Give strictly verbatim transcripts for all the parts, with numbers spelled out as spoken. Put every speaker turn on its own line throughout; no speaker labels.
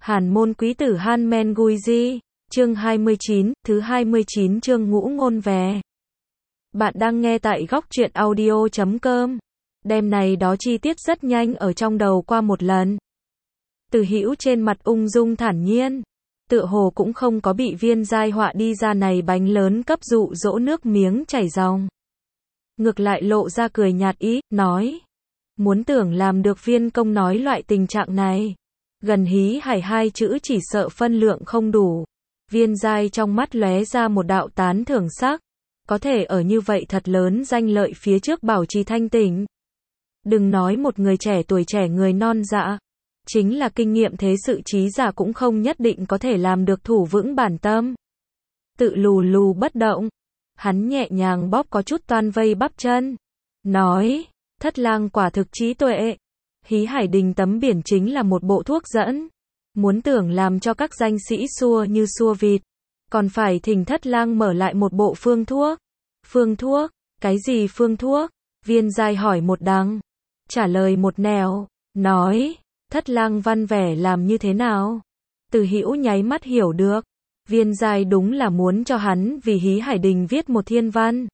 Hàn môn quý tử Han Men Gui Di, chương hai mươi chín, thứ hai mươi chín chương ngũ ngôn về. Bạn đang nghe tại góc truyện audio chấm com. Đêm này đó chi tiết rất nhanh ở trong đầu qua một lần. Từ Hữu trên mặt ung dung thản nhiên, tựa hồ cũng không có bị Viên Giai họa đi ra này bánh lớn cấp dụ dỗ nước miếng chảy ròng. Ngược lại lộ ra cười nhạt ý, nói. Muốn tưởng làm được Viên công nói loại tình trạng này. Gần hí hải hai chữ chỉ sợ phân lượng không đủ. Viên Giai trong mắt lóe ra một đạo tán thưởng sắc. Có thể ở như vậy thật lớn danh lợi phía trước bảo trì thanh tỉnh. Đừng nói một người trẻ tuổi trẻ người non dạ. Chính là kinh nghiệm thế sự trí giả cũng không nhất định có thể làm được thủ vững bản tâm. Tự lù lù bất động. Hắn nhẹ nhàng bóp có chút toan vây bắp chân. Nói, thất lang quả thực trí tuệ. Hí hải đình tấm biển chính là một bộ thuốc dẫn. Muốn tưởng làm cho các danh sĩ xua như xua vịt. Còn phải thỉnh thất lang mở lại một bộ phương thuốc. Phương thuốc? Cái gì phương thuốc? Viên Giai hỏi một đằng. Trả lời một nẻo. Nói, thất lang văn vẻ làm như thế nào? Từ Hữu nháy mắt hiểu được. Viên Giai đúng là muốn cho hắn vì hí hải đình viết một thiên văn.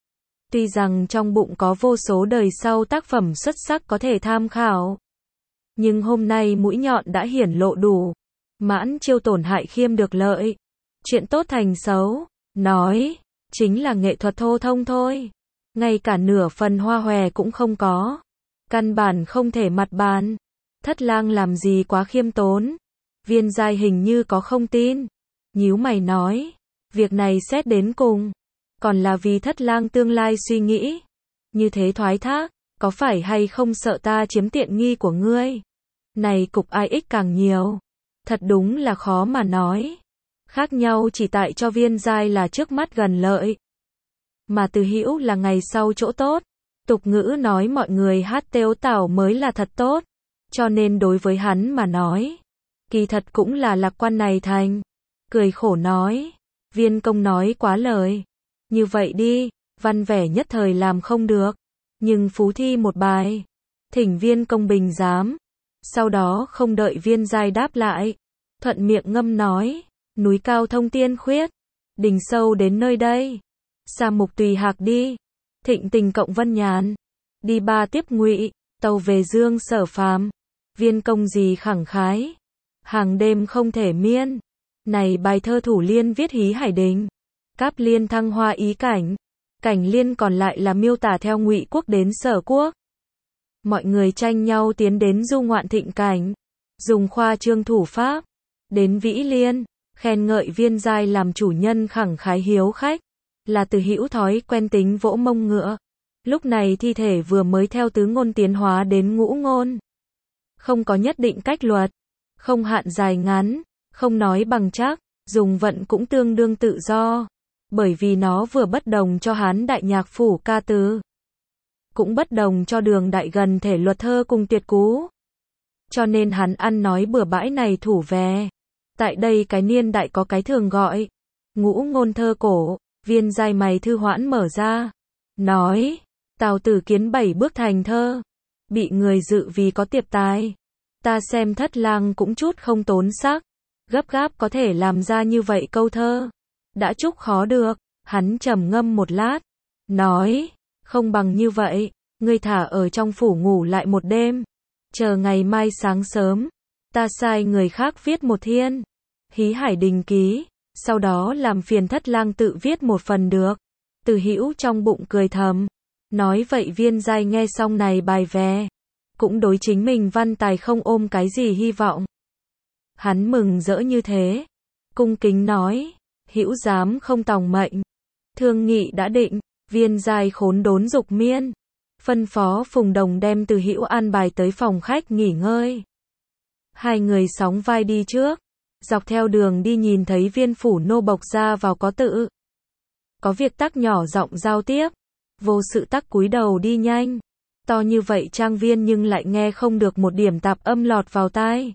Tuy rằng trong bụng có vô số đời sau tác phẩm xuất sắc có thể tham khảo. Nhưng hôm nay mũi nhọn đã hiển lộ đủ. Mãn chiêu tổn hại khiêm được lợi. Chuyện tốt thành xấu. Nói, chính là nghệ thuật thô thông thôi. Ngay cả nửa phần hoa hòe cũng không có. Căn bản không thể mặt bàn. Thất lang làm gì quá khiêm tốn. Viên Giai hình như có không tin. Nhíu mày nói, việc này xét đến cùng. Còn là vì thất lang tương lai suy nghĩ. Như thế thoái thác, có phải hay không sợ ta chiếm tiện nghi của ngươi? Này cục ai ích càng nhiều. Thật đúng là khó mà nói. Khác nhau chỉ tại cho Viên Giai là trước mắt gần lợi. Mà Từ Hữu là ngày sau chỗ tốt. Tục ngữ nói mọi người hát tếu tảo mới là thật tốt. Cho nên đối với hắn mà nói. Kỳ thật cũng là lạc quan này thành. Cười khổ nói. Viên công nói quá lời. Như vậy đi, văn vẻ nhất thời làm không được. Nhưng phú thi một bài. Thỉnh Viên công bình giám. Sau đó không đợi Viên Giai đáp lại. Thuận miệng ngâm nói. Núi cao thông tiên khuyết. Đỉnh sâu đến nơi đây. Sa mục tùy hạc đi. Thịnh tình cộng vân nhàn. Đi ba tiếp ngụy. Tàu về dương sở phàm. Viên công gì khẳng khái. Hàng đêm không thể miên. Này bài thơ thủ liên viết hí hải đình. Cáp liên thăng hoa ý cảnh. Cảnh liên còn lại là miêu tả theo ngụy quốc đến sở quốc. Mọi người tranh nhau tiến đến du ngoạn thịnh cảnh. Dùng khoa trương thủ pháp. Đến vĩ liên. Khen ngợi Viên Giai làm chủ nhân khẳng khái hiếu khách. Là Từ Hữu thói quen tính vỗ mông ngựa. Lúc này thi thể vừa mới theo tứ ngôn tiến hóa đến ngũ ngôn. Không có nhất định cách luật. Không hạn dài ngắn. Không nói bằng chắc. Dùng vận cũng tương đương tự do. Bởi vì nó vừa bất đồng cho Hán đại nhạc phủ ca từ. Cũng bất đồng cho Đường đại gần thể luật thơ cùng tuyệt cú. Cho nên hắn ăn nói bừa bãi này thủ về. Tại đây cái niên đại có cái thường gọi. Ngũ ngôn thơ cổ. Viên Giai mày thư hoãn mở ra. Nói. Tào Tử Kiến bảy bước thành thơ. Bị người dự vì có tiệp tài. Ta xem thất lang cũng chút không tốn sắc. Gấp gáp có thể làm ra như vậy câu thơ. Đã chúc khó được. Hắn trầm ngâm một lát. Nói. Không bằng như vậy. Ngươi thả ở trong phủ ngủ lại một đêm. Chờ ngày mai sáng sớm. Ta sai người khác viết một thiên. Hí hải đình ký. Sau đó làm phiền thất lang tự viết một phần được. Từ Hữu trong bụng cười thầm. Nói vậy Viên Giai nghe xong này bài về. Cũng đối chính mình văn tài không ôm cái gì hy vọng. Hắn mừng rỡ như thế. Cung kính nói. Hữu giám không tòng mệnh. Thương nghị đã định. Viên Giai khốn đốn dục miên. Phân phó Phùng Đồng đem Từ Hữu an bài tới phòng khách nghỉ ngơi. Hai người sóng vai đi trước. Dọc theo đường đi nhìn thấy viên phủ nô bộc ra vào có tự. Có việc tắc nhỏ giọng giao tiếp. Vô sự tắc cúi đầu đi nhanh. To như vậy trang viên nhưng lại nghe không được một điểm tạp âm lọt vào tai.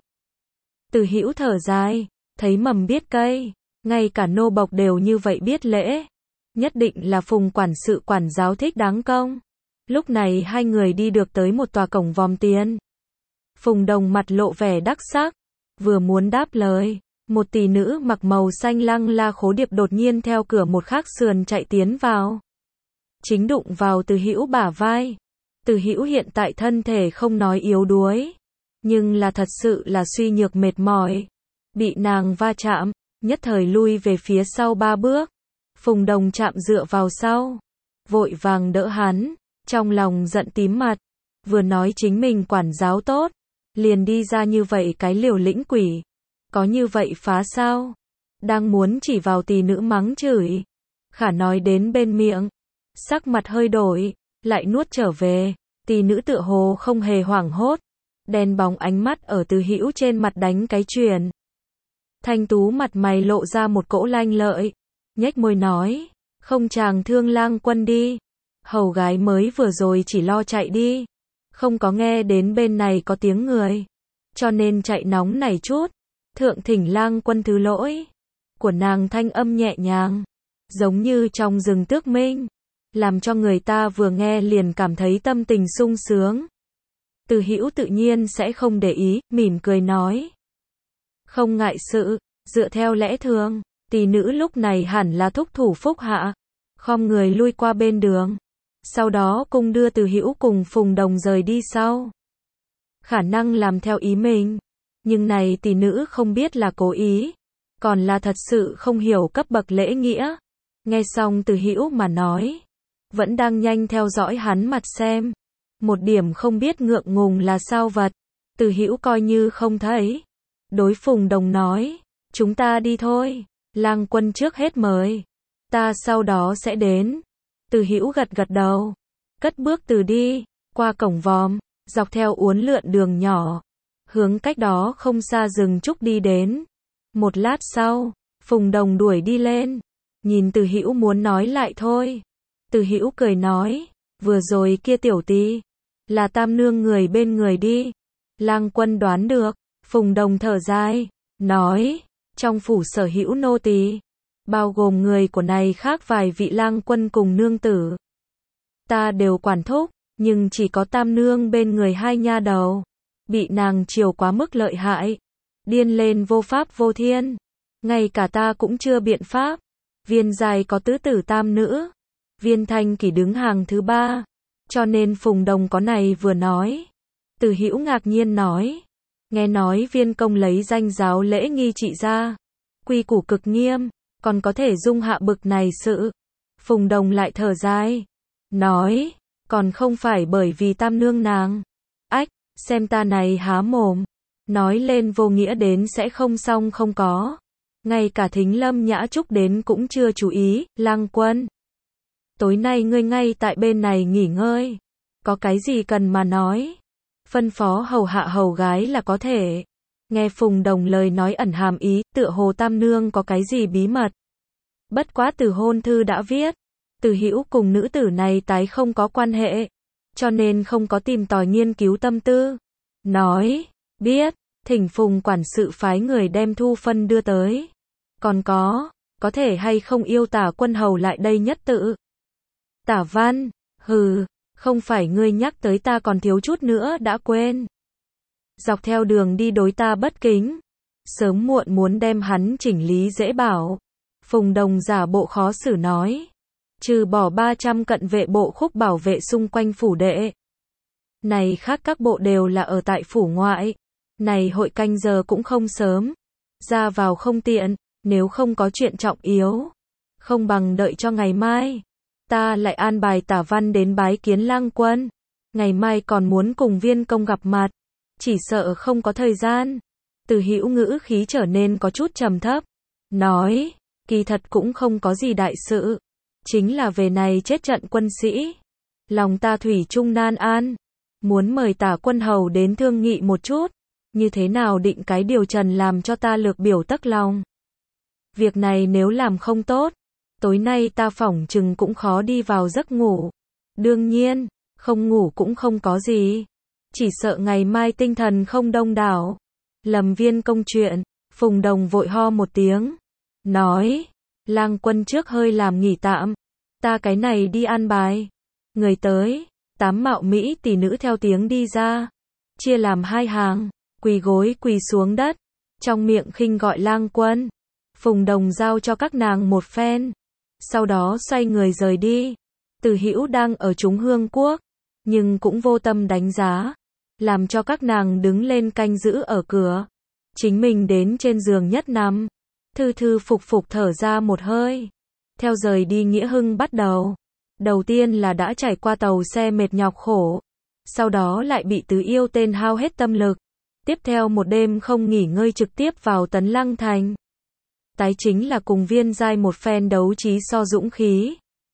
Từ Hữu thở dài. Thấy mầm biết cây. Ngay cả nô bộc đều như vậy biết lễ. Nhất định là Phùng quản sự quản giáo thích đáng công. Lúc này hai người đi được tới một tòa cổng vòm tiền. Phùng Đồng mặt lộ vẻ đắc sắc. Vừa muốn đáp lời, một tỷ nữ mặc màu xanh lăng la khố điệp đột nhiên theo cửa một khác sườn chạy tiến vào. Chính đụng vào Từ Hữu bả vai. Từ Hữu hiện tại thân thể không nói yếu đuối, nhưng là thật sự là suy nhược mệt mỏi. Bị nàng va chạm, nhất thời lui về phía sau ba bước. Phùng Đồng chạm dựa vào sau, vội vàng đỡ hắn, trong lòng giận tím mặt. Vừa nói chính mình quản giáo tốt, liền đi ra như vậy cái liều lĩnh quỷ. Có như vậy phá sao? Đang muốn chỉ vào tỷ nữ mắng chửi. Khả nói đến bên miệng, sắc mặt hơi đổi, lại nuốt trở về. Tỷ nữ tựa hồ không hề hoảng hốt, đen bóng ánh mắt ở Từ Hữu trên mặt đánh cái chuyền. Thanh tú mặt mày lộ ra một cỗ lanh lợi, nhếch môi nói, không chàng thương Lang Quân đi. Hầu gái mới vừa rồi chỉ lo chạy đi, không có nghe đến bên này có tiếng người, cho nên chạy nóng này chút. Thượng thỉnh Lang Quân thứ lỗi. Của nàng thanh âm nhẹ nhàng, giống như trong rừng tước minh, làm cho người ta vừa nghe liền cảm thấy tâm tình sung sướng. Từ Hữu tự nhiên sẽ không để ý, mỉm cười nói. Không ngại sự, dựa theo lẽ thường, tỷ nữ lúc này hẳn là thúc thủ phúc hạ, khom người lui qua bên đường. Sau đó cung đưa Từ Hữu cùng Phùng Đồng rời đi sau. Khả năng làm theo ý mình, nhưng này tỷ nữ không biết là cố ý, còn là thật sự không hiểu cấp bậc lễ nghĩa. Nghe xong Từ Hữu mà nói, vẫn đang nhanh theo dõi hắn mặt xem. Một điểm không biết ngượng ngùng là sao vật. Từ Hữu coi như không thấy. Đối Phùng Đồng nói, chúng ta đi thôi, Lang Quân trước hết mời, ta sau đó sẽ đến. Từ Hữu gật gật đầu, cất bước từ đi, qua cổng vòm, dọc theo uốn lượn đường nhỏ, hướng cách đó không xa rừng trúc đi đến. Một lát sau, Phùng Đồng đuổi đi lên, nhìn Từ Hữu muốn nói lại thôi. Từ Hữu cười nói, vừa rồi kia tiểu tỷ, là Tam nương người bên người đi. Lang Quân đoán được. Phùng Đồng thở dài, nói, trong phủ sở hữu nô tỳ, bao gồm người của này khác vài vị Lang Quân cùng nương tử, ta đều quản thúc, nhưng chỉ có Tam nương bên người hai nha đầu, bị nàng chiều quá mức lợi hại, điên lên vô pháp vô thiên, ngay cả ta cũng chưa biện pháp. Viên Giai có tứ tử tam nữ, Viên Thanh Kỳ đứng hàng thứ ba, cho nên Phùng Đồng có này vừa nói. Từ Hữu ngạc nhiên nói, nghe nói Viên công lấy danh giáo lễ nghi trị ra, quy củ cực nghiêm, còn có thể dung hạ bực này sự. Phùng Đồng lại thở dài, nói, còn không phải bởi vì Tam nương nàng. Ách, xem ta này há mồm, nói lên vô nghĩa đến sẽ không xong không có. Ngay cả Thính Lâm Nhã Trúc đến cũng chưa chú ý. Lang Quân, tối nay ngươi ngay tại bên này nghỉ ngơi, có cái gì cần mà nói, phân phó hầu hạ hầu gái là có thể. Nghe Phùng Đồng lời nói ẩn hàm ý, tựa hồ Tam nương có cái gì bí mật. Bất quá từ hôn thư đã viết, Từ Hữu cùng nữ tử này tái không có quan hệ, cho nên không có tìm tòi nghiên cứu tâm tư. Nói, biết, thỉnh Phùng quản sự phái người đem thu phân đưa tới. Còn có, có thể hay không yêu Tả Quân hầu lại đây nhất tự. Tả Văn, hừ, không phải ngươi nhắc tới ta còn thiếu chút nữa đã quên. Dọc theo đường đi đối ta bất kính, sớm muộn muốn đem hắn chỉnh lý dễ bảo. Phùng Đồng giả bộ khó xử nói, trừ bỏ ba trăm cận vệ bộ khúc bảo vệ xung quanh phủ đệ, này khác các bộ đều là ở tại phủ ngoại. Này hội canh giờ cũng không sớm, ra vào không tiện, nếu không có chuyện trọng yếu, không bằng đợi cho ngày mai. Ta lại an bài Tả Văn đến bái kiến Lang Quân, ngày mai còn muốn cùng Viên công gặp mặt, chỉ sợ không có thời gian. Từ Hữu ngữ khí trở nên có chút trầm thấp, nói, kỳ thật cũng không có gì đại sự, chính là về này chết trận quân sĩ, lòng ta thủy chung nan an, muốn mời Tả Quân hầu đến thương nghị một chút, như thế nào định cái điều trần làm cho ta lược biểu tấc lòng. Việc này nếu làm không tốt, tối nay ta phỏng chừng cũng khó đi vào giấc ngủ. Đương nhiên, không ngủ cũng không có gì, chỉ sợ ngày mai tinh thần không đông đảo. Lầm Viên công chuyện. Phùng Đồng vội ho một tiếng, nói, Lang Quân trước hơi làm nghỉ tạm, ta cái này đi an bài. Người tới, tám mạo mỹ tỷ nữ theo tiếng đi ra, chia làm hai hàng, quỳ gối quỳ xuống đất, trong miệng khinh gọi Lang Quân. Phùng Đồng giao cho các nàng một phen, sau đó xoay người rời đi. Từ Hữu đang ở Trung Hương Quốc, nhưng cũng vô tâm đánh giá, làm cho các nàng đứng lên canh giữ ở cửa. Chính mình đến trên giường nhất nằm, thư thư phục phục thở ra một hơi. Theo rời đi Nghĩa Hưng bắt đầu. Đầu tiên là đã trải qua tàu xe mệt nhọc khổ, sau đó lại bị Tứ Yêu tên hao hết tâm lực. Tiếp theo một đêm không nghỉ ngơi trực tiếp vào Tấn Lăng Thành. Tái chính là cùng Viên Giai một phen đấu trí so dũng khí.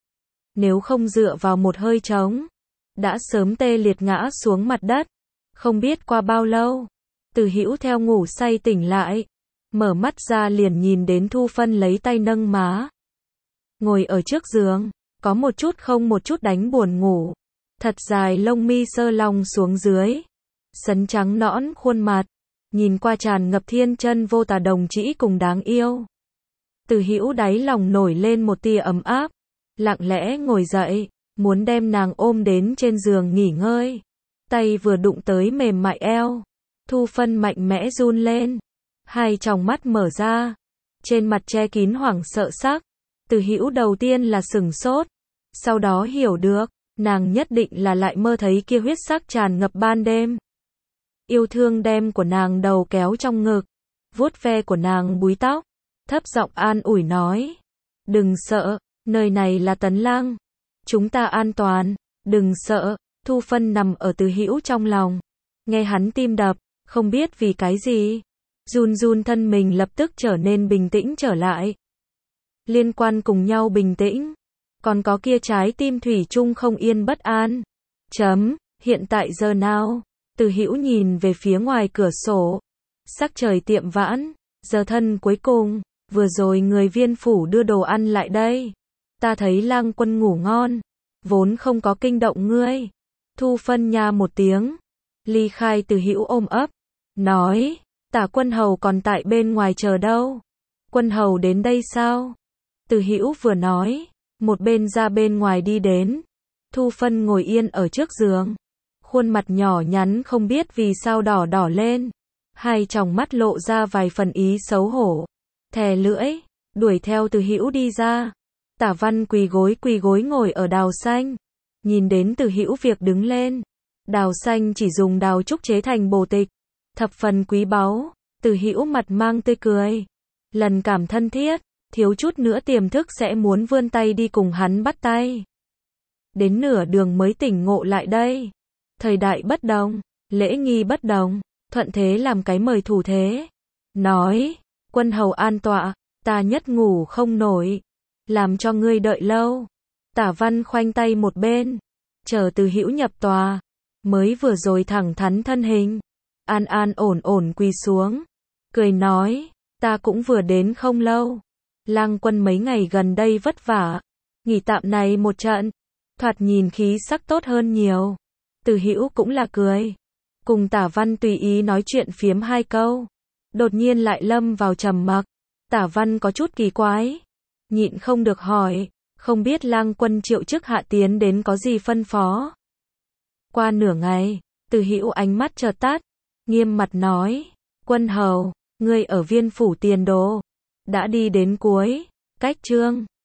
Nếu không dựa vào một hơi trống, đã sớm tê liệt ngã xuống mặt đất. Không biết qua bao lâu, Từ Hữu theo ngủ say tỉnh lại, mở mắt ra liền nhìn đến Thu Phân lấy tay nâng má, ngồi ở trước giường, có một chút không một chút đánh buồn ngủ. Thật dài lông mi sơ lòng xuống dưới, sấn trắng nõn khuôn mặt, nhìn qua tràn ngập thiên chân vô tà đồng trĩ cùng đáng yêu. Từ Hữu đáy lòng nổi lên một tia ấm áp, lặng lẽ ngồi dậy, muốn đem nàng ôm đến trên giường nghỉ ngơi. Tay vừa đụng tới mềm mại eo, Thu Phân mạnh mẽ run lên, hai tròng mắt mở ra, trên mặt che kín hoảng sợ sắc. Từ Hữu đầu tiên là sửng sốt, sau đó hiểu được, nàng nhất định là lại mơ thấy kia huyết sắc tràn ngập ban đêm. Yêu thương đem của nàng đầu kéo trong ngực, vuốt ve của nàng búi tóc, thấp giọng an ủi nói, đừng sợ, nơi này là Tấn Lăng, chúng ta an toàn, đừng sợ. Thu Phân nằm ở Từ Hữu trong lòng, nghe hắn tim đập, không biết vì cái gì, run run thân mình lập tức trở nên bình tĩnh trở lại. Liên quan cùng nhau bình tĩnh, còn có kia trái tim thủy chung không yên bất an. Chấm, hiện tại giờ nào? Từ Hữu nhìn về phía ngoài cửa sổ, sắc trời tiệm vãn, giờ thân cuối cùng, vừa rồi người Viên phủ đưa đồ ăn lại đây. Ta thấy Lang Quân ngủ ngon, vốn không có kinh động ngươi. Thu Phân nha một tiếng, ly khai Từ Hữu ôm ấp, nói, Tả Quân hầu còn tại bên ngoài chờ đâu. Quân hầu đến đây sao? Từ Hữu vừa nói, một bên ra bên ngoài đi đến. Thu Phân ngồi yên ở trước giường, khuôn mặt nhỏ nhắn không biết vì sao đỏ đỏ lên, hai tròng mắt lộ ra vài phần ý xấu hổ, thè lưỡi, đuổi theo Từ Hữu đi ra. Tả Văn quỳ gối quỳ gối ngồi ở đào xanh, nhìn đến Từ Hữu việc đứng lên. Đào xanh chỉ dùng đào trúc chế thành bồ tịch, thập phần quý báu. Từ Hữu mặt mang tươi cười, lần cảm thân thiết, thiếu chút nữa tiềm thức sẽ muốn vươn tay đi cùng hắn bắt tay. Đến nửa đường mới tỉnh ngộ lại đây. Thời đại bất đồng, lễ nghi bất đồng, thuận thế làm cái mời thủ thế. Nói, quân hầu an tọa, ta nhất ngủ không nổi, làm cho ngươi đợi lâu. Tả Văn khoanh tay một bên, chờ Từ Hữu nhập tòa, mới vừa rồi thẳng thắn thân hình, an an ổn ổn quỳ xuống, cười nói, ta cũng vừa đến không lâu. Lang Quân mấy ngày gần đây vất vả, nghỉ tạm này một trận, thoạt nhìn khí sắc tốt hơn nhiều. Từ Hữu cũng là cười, cùng Tả Văn tùy ý nói chuyện phiếm hai câu, đột nhiên lại lâm vào trầm mặc. Tả Văn có chút kỳ quái, nhịn không được hỏi, không biết Lang Quân triệu chức hạ tiến đến có gì phân phó. Qua nửa ngày, Từ Hữu ánh mắt chợt tắt, nghiêm mặt nói, quân hầu, ngươi ở Viên phủ tiền đồ đã đi đến cuối cách chương.